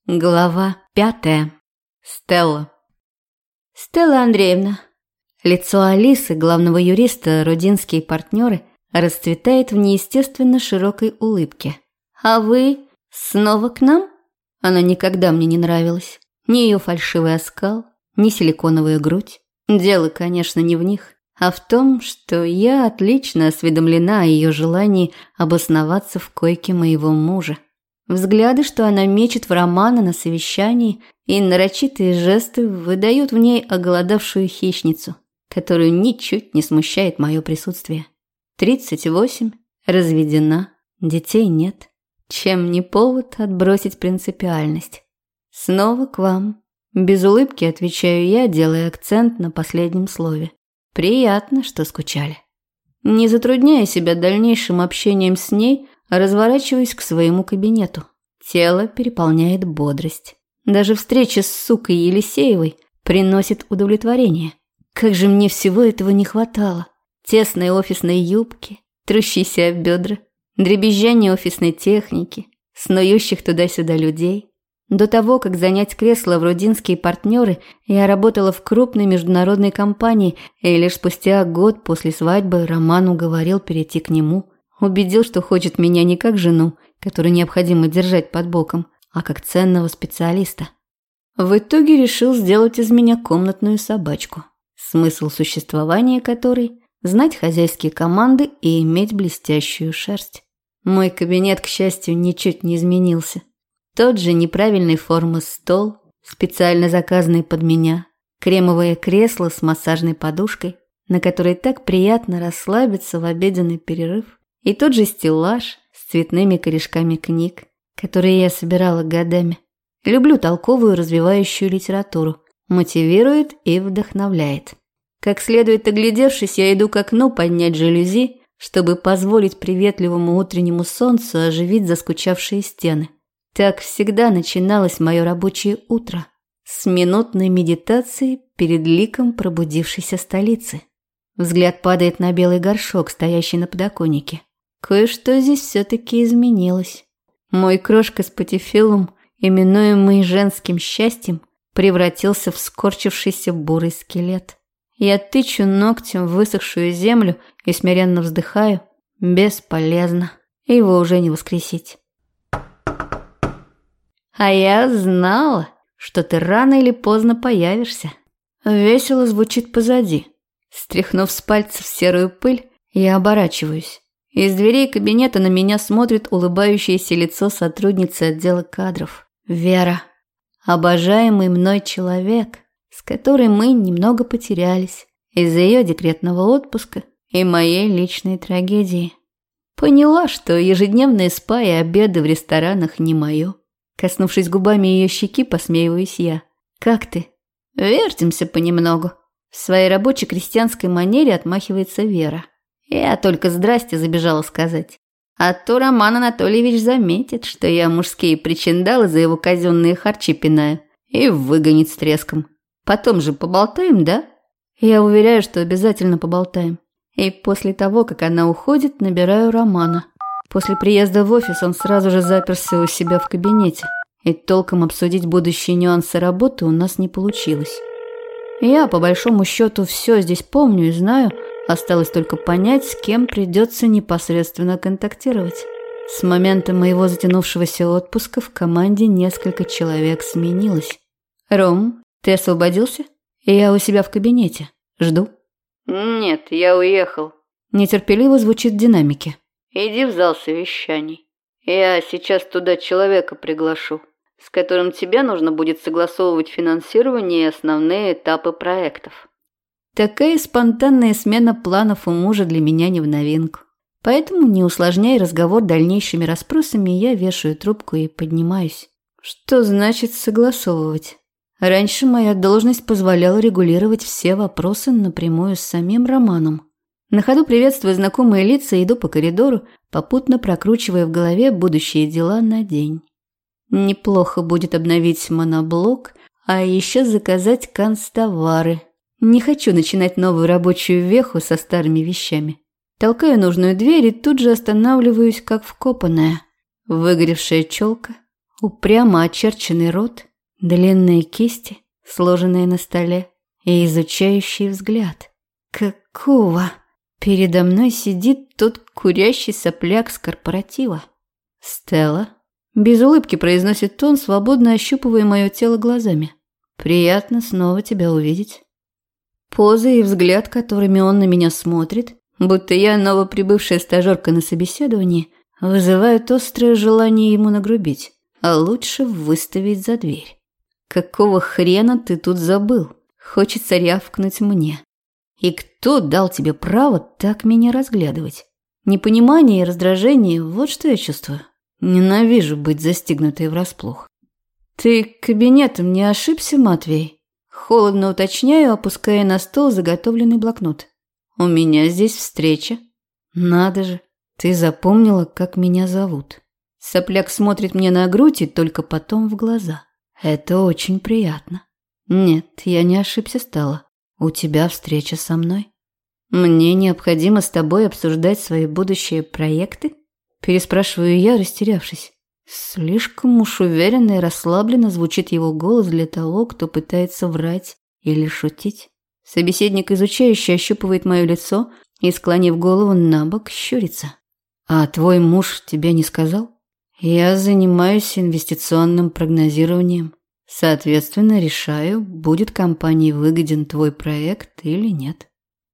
Глава 5. Стелла. Стелла Андреевна. Лицо Алисы, главного юриста, родинские партнеры, расцветает в неестественно широкой улыбке. А вы снова к нам? Она никогда мне не нравилась. Ни ее фальшивый оскал, ни силиконовая грудь. Дело, конечно, не в них, а в том, что я отлично осведомлена о ее желании обосноваться в койке моего мужа. Взгляды, что она мечет в Романа на совещании, и нарочитые жесты выдают в ней оголодавшую хищницу, которую ничуть не смущает мое присутствие. 38, разведена, детей нет. Чем не повод отбросить принципиальность? Снова к вам. Без улыбки отвечаю я, делая акцент на последнем слове. Приятно, что скучали. Не затрудняя себя дальнейшим общением с ней, разворачиваюсь к своему кабинету. Тело переполняет бодрость. Даже встреча с сукой Елисеевой приносит удовлетворение. Как же мне всего этого не хватало. Тесной офисной юбки, трущиеся об бедра, дребезжание офисной техники, снующих туда-сюда людей. До того, как занять кресло в родинские партнеры, я работала в крупной международной компании, и лишь спустя год после свадьбы Роман уговорил перейти к нему. Убедил, что хочет меня не как жену, которую необходимо держать под боком, а как ценного специалиста. В итоге решил сделать из меня комнатную собачку, смысл существования которой – знать хозяйские команды и иметь блестящую шерсть. Мой кабинет, к счастью, ничуть не изменился. Тот же неправильной формы стол, специально заказанный под меня, кремовое кресло с массажной подушкой, на которой так приятно расслабиться в обеденный перерыв, и тот же стеллаж с цветными корешками книг, которые я собирала годами. Люблю толковую развивающую литературу, мотивирует и вдохновляет. Как следует оглядевшись, я иду к окну поднять жалюзи, чтобы позволить приветливому утреннему солнцу оживить заскучавшие стены. Так всегда начиналось мое рабочее утро, с минутной медитации перед ликом пробудившейся столицы. Взгляд падает на белый горшок, стоящий на подоконнике. Кое-что здесь все-таки изменилось. Мой крошка с патифилум, именуемый женским счастьем, превратился в скорчившийся бурый скелет. Я тычу ногтем в высохшую землю и смиренно вздыхаю. Бесполезно. Его уже не воскресить. А я знала, что ты рано или поздно появишься. Весело звучит позади. Стряхнув с пальцев серую пыль, я оборачиваюсь. Из дверей кабинета на меня смотрит улыбающееся лицо сотрудницы отдела кадров. Вера. Обожаемый мной человек, с которой мы немного потерялись из-за ее декретного отпуска и моей личной трагедии. Поняла, что ежедневные спа и обеды в ресторанах не мое. Коснувшись губами ее щеки, посмеиваюсь я. «Как ты?» «Вертимся понемногу». В своей рабочей крестьянской манере отмахивается Вера. Я только здрасте забежала сказать. А то Роман Анатольевич заметит, что я мужские причиндалы за его казенные харчи пинаю, и выгонит с треском. Потом же поболтаем, да? Я уверяю, что обязательно поболтаем. И после того, как она уходит, набираю Романа. После приезда в офис он сразу же заперся у себя в кабинете, и толком обсудить будущие нюансы работы у нас не получилось. Я, по большому счету, все здесь помню и знаю, осталось только понять, с кем придется непосредственно контактировать. С момента моего затянувшегося отпуска в команде несколько человек сменилось. «Ром, ты освободился? Я у себя в кабинете. Жду». «Нет, я уехал». Нетерпеливо звучит в динамике. «Иди в зал совещаний. Я сейчас туда человека приглашу, с которым тебе нужно будет согласовывать финансирование и основные этапы проектов». Такая спонтанная смена планов у мужа для меня не в новинку. Поэтому, не усложняя разговор дальнейшими расспросами, я вешаю трубку и поднимаюсь. Что значит согласовывать? Раньше моя должность позволяла регулировать все вопросы напрямую с самим Романом. На ходу приветствуя знакомые лица, иду по коридору, попутно прокручивая в голове будущие дела на день. Неплохо будет обновить моноблок, а еще заказать канцтовары. Не хочу начинать новую рабочую веху со старыми вещами. Толкаю нужную дверь и тут же останавливаюсь, как вкопанная. Выгоревшая челка, упрямо очерченный рот, длинные кисти, сложенные на столе, и изучающий взгляд. Какого? Передо мной сидит тот курящий сопляк с корпоратива. «Стелла?» Без улыбки произносит он, свободно ощупывая мое тело глазами. «Приятно снова тебя увидеть». Поза и взгляд, которыми он на меня смотрит, будто я новоприбывшая стажерка на собеседовании, вызывают острое желание ему нагрубить, а лучше выставить за дверь. «Какого хрена ты тут забыл?» Хочется рявкнуть мне. «И кто дал тебе право так меня разглядывать?» Непонимание и раздражение – вот что я чувствую. Ненавижу быть застигнутой врасплох. «Ты кабинетом не ошибся, Матвей?» Холодно уточняю, опуская на стол заготовленный блокнот. «У меня здесь встреча». «Надо же, ты запомнила, как меня зовут». Сопляк смотрит мне на грудь и только потом в глаза. «Это очень приятно». «Нет, я не ошибся, Стелла. У тебя встреча со мной». «Мне необходимо с тобой обсуждать свои будущие проекты?» Переспрашиваю я, растерявшись. Слишком уж уверенно и расслабленно звучит его голос для того, кто пытается врать или шутить. Собеседник, изучающий, ощупывает мое лицо и, склонив голову на бок, щурится. «А твой муж тебе не сказал?» «Я занимаюсь инвестиционным прогнозированием. Соответственно, решаю, будет компании выгоден твой проект или нет».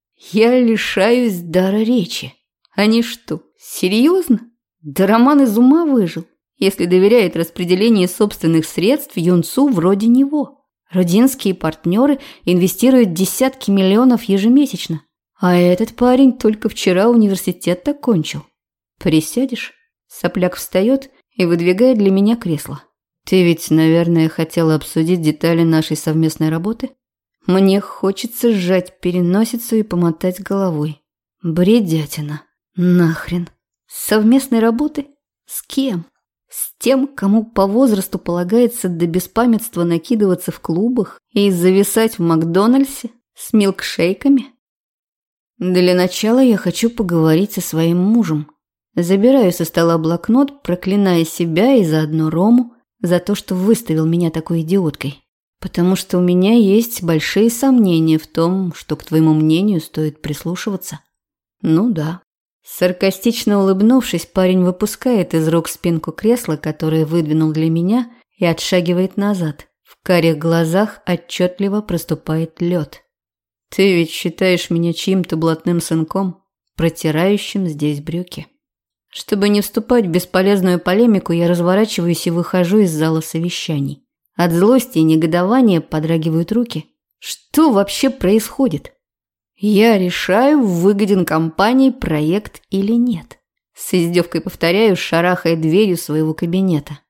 Я лишаюсь дара речи. Они что, серьезно? Да Роман из ума выжил, если доверяет распределению собственных средств юнцу вроде него. Родинские партнеры инвестируют десятки миллионов ежемесячно. А этот парень только вчера университет окончил. «Присядешь?» Сопляк встает и выдвигает для меня кресло. «Ты ведь, наверное, хотела обсудить детали нашей совместной работы?» Мне хочется сжать переносицу и помотать головой. Бредятина. Нахрен. Совместной работы? С кем? С тем, кому по возрасту полагается до беспамятства накидываться в клубах и зависать в Макдональдсе с милкшейками? Для начала я хочу поговорить со своим мужем. Забираю со стола блокнот, проклиная себя и заодно Рому за то, что выставил меня такой идиоткой. Потому что у меня есть большие сомнения в том, что к твоему мнению стоит прислушиваться. Ну да. Саркастично улыбнувшись, парень выпускает из рук спинку кресла, которое выдвинул для меня, и отшагивает назад. В карих глазах отчетливо проступает лед. Ты ведь считаешь меня чьим-то блатным сынком, протирающим здесь брюки. Чтобы не вступать в бесполезную полемику, я разворачиваюсь и выхожу из зала совещаний. От злости и негодования подрагивают руки. Что вообще происходит? Я решаю, выгоден компании проект или нет. С издевкой повторяю, шарахая дверью своего кабинета.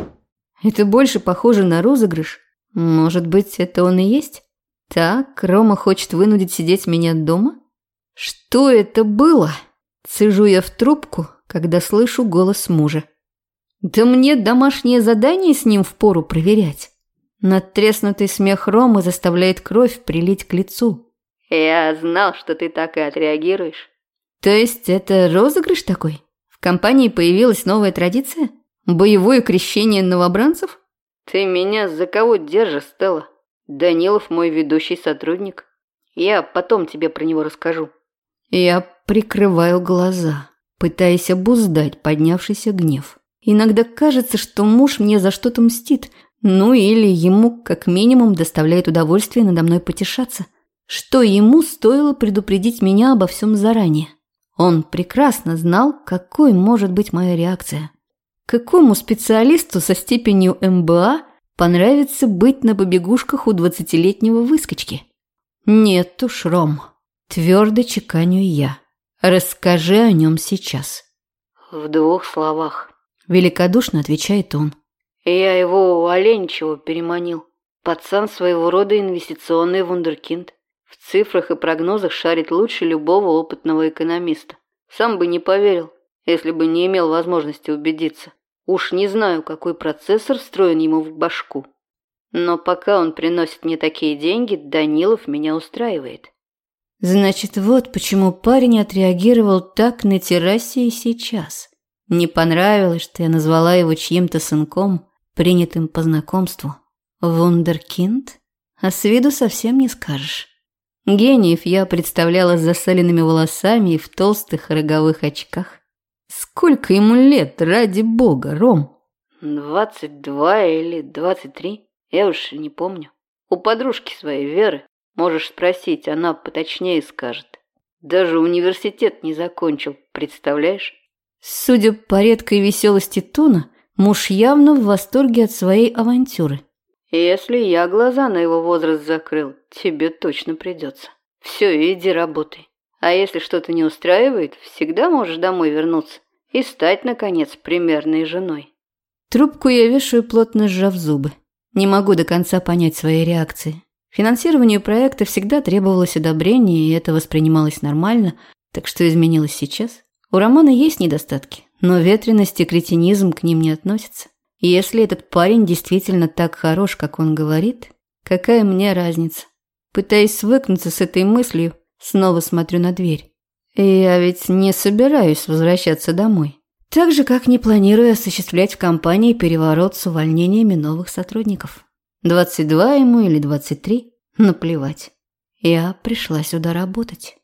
Это больше похоже на розыгрыш. Может быть, это он и есть? Так, Рома хочет вынудить сидеть меня дома? Что это было? Цежу я в трубку, когда слышу голос мужа. Да мне домашнее задание с ним впору проверять. Надтреснутый смех Ромы заставляет кровь прилить к лицу. Я знал, что ты так и отреагируешь. То есть это розыгрыш такой? В компании появилась новая традиция? Боевое крещение новобранцев? Ты меня за кого держишь, Стелла? Данилов мой ведущий сотрудник. Я потом тебе про него расскажу. Я прикрываю глаза, пытаясь обуздать поднявшийся гнев. Иногда кажется, что муж мне за что-то мстит, ну или ему как минимум доставляет удовольствие надо мной потешаться. Что ему стоило предупредить меня обо всем заранее? Он прекрасно знал, какой может быть моя реакция. Какому специалисту со степенью МБА понравится быть на побегушках у 20-летнего выскочки? Нет уж, Ром, твердо чеканю я. Расскажи о нем сейчас. В 2 словах. Великодушно отвечает он. Я его у Оленичева переманил. Пацан своего рода инвестиционный вундеркинд. В цифрах и прогнозах шарит лучше любого опытного экономиста. Сам бы не поверил, если бы не имел возможности убедиться. Уж не знаю, какой процессор встроен ему в башку. Но пока он приносит мне такие деньги, Данилов меня устраивает. Значит, вот почему парень отреагировал так на террасе и сейчас. Не понравилось, что я назвала его чьим-то сынком, принятым по знакомству. Вундеркинд? А с виду совсем не скажешь. Гениев я представляла с засаленными волосами и в толстых роговых очках. Сколько ему лет, ради бога, Ром? 22 или 23, я уж не помню. У подружки своей Веры можешь спросить, она поточнее скажет. Даже университет не закончил, представляешь? Судя по редкой веселости тона, муж явно в восторге от своей авантюры. Если я глаза на его возраст закрыл, тебе точно придется. Все, иди работай. А если что-то не устраивает, всегда можешь домой вернуться и стать, наконец, примерной женой. Трубку я вешаю, плотно сжав зубы. Не могу до конца понять своей реакции. Финансированию проекта всегда требовалось одобрение, и это воспринималось нормально. Так что изменилось сейчас? У Романа есть недостатки, но ветренность и кретинизм к ним не относятся. И если этот парень действительно так хорош, как он говорит, какая мне разница? Пытаясь свыкнуться с этой мыслью, снова смотрю на дверь. Я ведь не собираюсь возвращаться домой. Так же, как не планирую осуществлять в компании переворот с увольнениями новых сотрудников. 22 ему или 23, наплевать. Я пришла сюда работать.